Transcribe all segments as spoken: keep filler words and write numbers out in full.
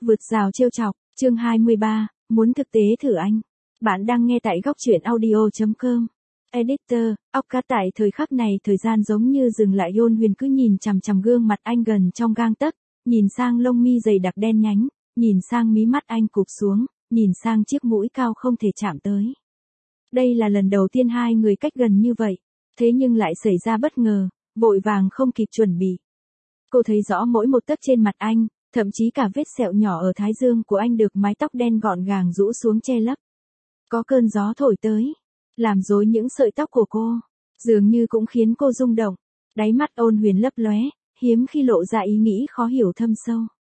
Vượt rào trêu chọc, chương hai mươi ba, muốn thực tế thử anh. Bạn đang nghe tại góc truyện audio chấm com. Editor, óc cá tại thời khắc này thời gian giống như dừng lại, Ôn Huyền cứ nhìn chằm chằm gương mặt anh gần trong gang tấc, nhìn sang lông mi dày đặc đen nhánh, nhìn sang mí mắt anh cụp xuống, nhìn sang chiếc mũi cao không thể chạm tới. Đây là lần đầu tiên hai người cách gần như vậy, thế nhưng lại xảy ra bất ngờ, vội vàng không kịp chuẩn bị. Cô thấy rõ mỗi một tấc trên mặt anh, thậm chí cả vết sẹo nhỏ ở thái dương của anh được mái tóc đen gọn gàng rũ xuống che lấp. Có cơn gió thổi tới, làm rối những sợi tóc của cô, dường như cũng khiến cô rung động. Đáy mắt Ôn Huyền lấp lóe, hiếm khi lộ ra ý nghĩ khó hiểu thâm sâu.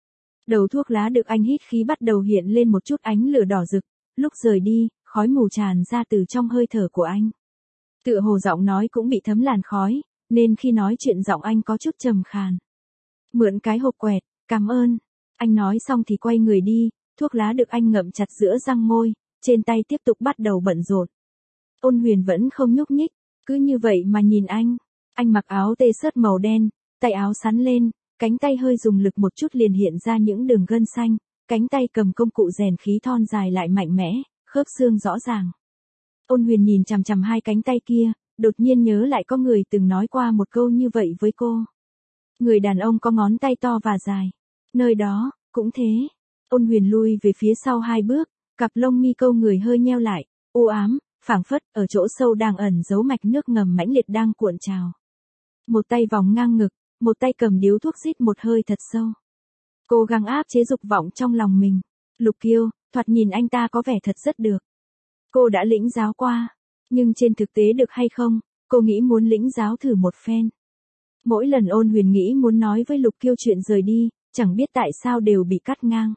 Đầu thuốc lá được anh hít khí bắt đầu hiện lên một chút ánh lửa đỏ rực, lúc rời đi, khói mù tràn ra từ trong hơi thở của anh. Tựa hồ giọng nói cũng bị thấm làn khói, nên khi nói chuyện giọng anh có chút trầm khàn. Mượn cái hộp quẹt, cảm ơn. Anh nói xong thì quay người đi, thuốc lá được anh ngậm chặt giữa răng môi, trên tay tiếp tục bắt đầu bận rộn. Ôn Huyền vẫn không nhúc nhích, cứ như vậy mà nhìn anh. Anh mặc áo t-shirt màu đen, tay áo xắn lên, cánh tay hơi dùng lực một chút liền hiện ra những đường gân xanh, cánh tay cầm công cụ rèn khí thon dài lại mạnh mẽ, khớp xương rõ ràng. Ôn Huyền nhìn chằm chằm hai cánh tay kia, đột nhiên nhớ lại có người từng nói qua một câu như vậy với cô. Người đàn ông có ngón tay to và dài. Nơi đó, cũng thế. Ôn Huyền lui về phía sau hai bước, cặp lông mi câu người hơi nheo lại, u ám, phảng phất, ở chỗ sâu đang ẩn giấu mạch nước ngầm mãnh liệt đang cuộn trào. Một tay vòng ngang ngực, một tay cầm điếu thuốc rít một hơi thật sâu. Cố gắng áp chế dục vọng trong lòng mình. Lục Kiêu, thoạt nhìn anh ta có vẻ thật rất được. Cô đã lĩnh giáo qua, nhưng trên thực tế được hay không, cô nghĩ muốn lĩnh giáo thử một phen. Mỗi lần Ôn Huyền nghĩ muốn nói với Lục Kiêu chuyện rời đi, chẳng biết tại sao đều bị cắt ngang.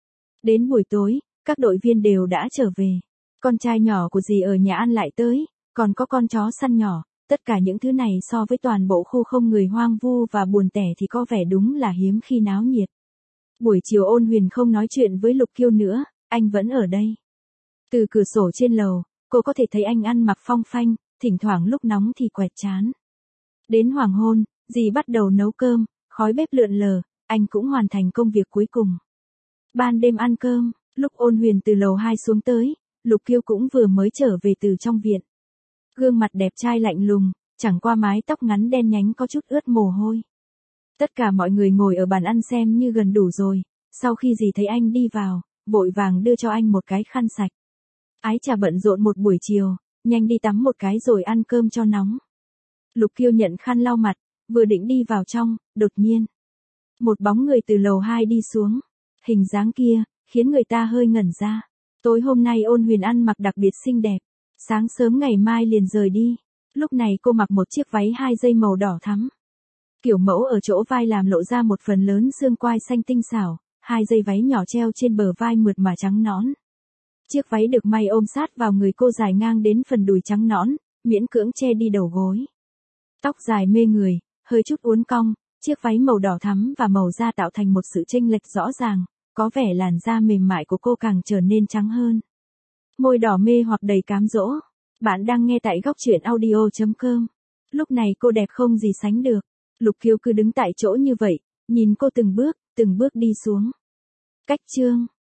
Đến buổi tối, các đội viên đều đã trở về. Con trai nhỏ của dì ở nhà ăn lại tới, còn có con chó săn nhỏ, tất cả những thứ này so với toàn bộ khu không người hoang vu và buồn tẻ thì có vẻ đúng là hiếm khi náo nhiệt. Buổi chiều Ôn Huyền không nói chuyện với Lục Kiêu nữa, anh vẫn ở đây. Từ cửa sổ trên lầu, cô có thể thấy anh ăn mặc phong phanh, thỉnh thoảng lúc nóng thì quẹt chán. Đến hoàng hôn, dì bắt đầu nấu cơm, khói bếp lượn lờ, anh cũng hoàn thành công việc cuối cùng. Ban đêm ăn cơm, lúc Ôn Huyền từ lầu hai xuống tới, Lục Kiêu cũng vừa mới trở về từ trong viện. Gương mặt đẹp trai lạnh lùng, chẳng qua mái tóc ngắn đen nhánh có chút ướt mồ hôi. Tất cả mọi người ngồi ở bàn ăn xem như gần đủ rồi, sau khi dì thấy anh đi vào, vội vàng đưa cho anh một cái khăn sạch. Ái chà bận rộn một buổi chiều, nhanh đi tắm một cái rồi ăn cơm cho nóng. Lục Kiêu nhận khăn lau mặt, vừa định đi vào trong, đột nhiên. Một bóng người từ lầu hai đi xuống. Hình dáng kia, khiến người ta hơi ngẩn ra. Tối hôm nay Ôn Huyền ăn mặc đặc biệt xinh đẹp. Sáng sớm ngày mai liền rời đi. Lúc này cô mặc một chiếc váy hai dây màu đỏ thắm. Kiểu mẫu ở chỗ vai làm lộ ra một phần lớn xương quai xanh tinh xảo, hai dây váy nhỏ treo trên bờ vai mượt mà trắng nõn. Chiếc váy được may ôm sát vào người cô dài ngang đến phần đùi trắng nõn, miễn cưỡng che đi đầu gối. Tóc dài mê người, hơi chút uốn cong, chiếc váy màu đỏ thắm và màu da tạo thành một sự chênh lệch rõ ràng, có vẻ làn da mềm mại của cô càng trở nên trắng hơn. Môi đỏ mê hoặc đầy cám dỗ. Bạn đang nghe tại góc truyện audio chấm com. Lúc này cô đẹp không gì sánh được. Lục Kiêu cứ đứng tại chỗ như vậy, nhìn cô từng bước, từng bước đi xuống. Cách chương